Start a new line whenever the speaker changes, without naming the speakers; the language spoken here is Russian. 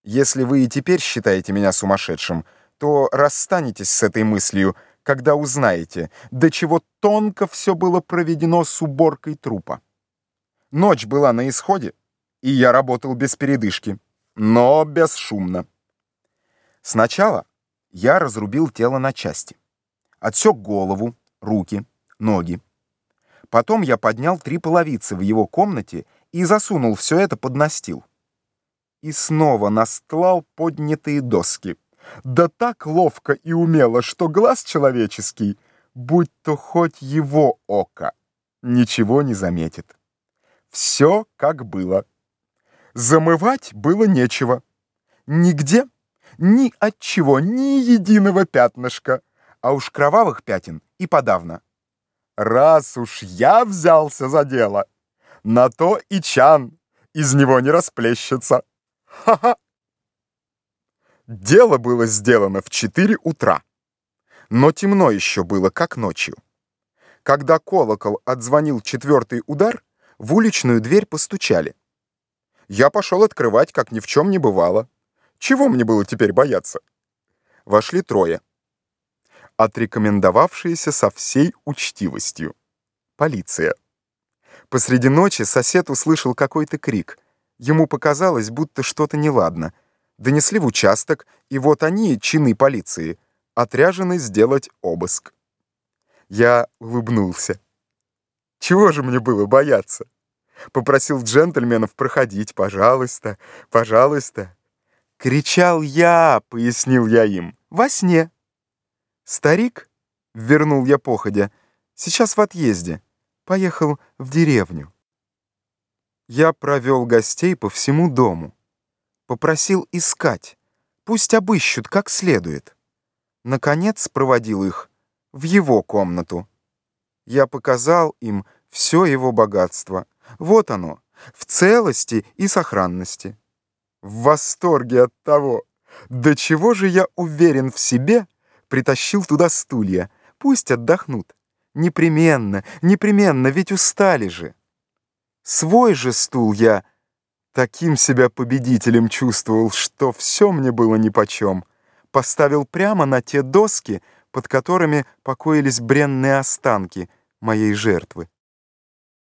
Если вы и теперь считаете меня сумасшедшим, то расстанетесь с этой мыслью, когда узнаете, до чего тонко все было проведено с уборкой трупа. Ночь была на исходе, и я работал без передышки, но бесшумно. Сначала я разрубил тело на части. Отсек голову, руки, ноги. Потом я поднял 3 половицы в его комнате и засунул все это под настил. И снова настлал поднятые доски. Да так ловко и умело, что глаз человеческий, будь то хоть его око, ничего не заметит. Все как было. Замывать было нечего. Нигде, ни от чего, ни единого пятнышка, а уж кровавых пятен и подавно. Раз уж я взялся за дело, на то и чан из него не расплещется. Ха-ха! Дело было сделано в 4 утра, но темно еще было, как ночью. Когда колокол отзвонил 4-й удар, в уличную дверь постучали. Я пошел открывать, как ни в чем не бывало. Чего мне было теперь бояться? Вошли 3, отрекомендовавшиеся со всей учтивостью. Полиция. Посреди ночи сосед услышал какой-то крик. Ему показалось, будто что-то неладно. Донесли в участок, и вот они, чины полиции, отряжены сделать обыск. Я улыбнулся. Чего же мне было бояться? Попросил джентльменов проходить, пожалуйста, пожалуйста. Кричал я, пояснил я им, во сне. Старик, вернул я походя, сейчас в отъезде, поехал в деревню. Я провел гостей по всему дому. Попросил искать, пусть обыщут как следует. Наконец проводил их в его комнату. Я показал им все его богатство. Вот оно, в целости и сохранности. В восторге от того, до чего же я уверен в себе, притащил туда стулья. Пусть отдохнут. Непременно, непременно, ведь устали же. Свой же стул я таким себя победителем чувствовал, что все мне было нипочем. Поставил прямо на те доски, под которыми покоились бренные останки моей жертвы.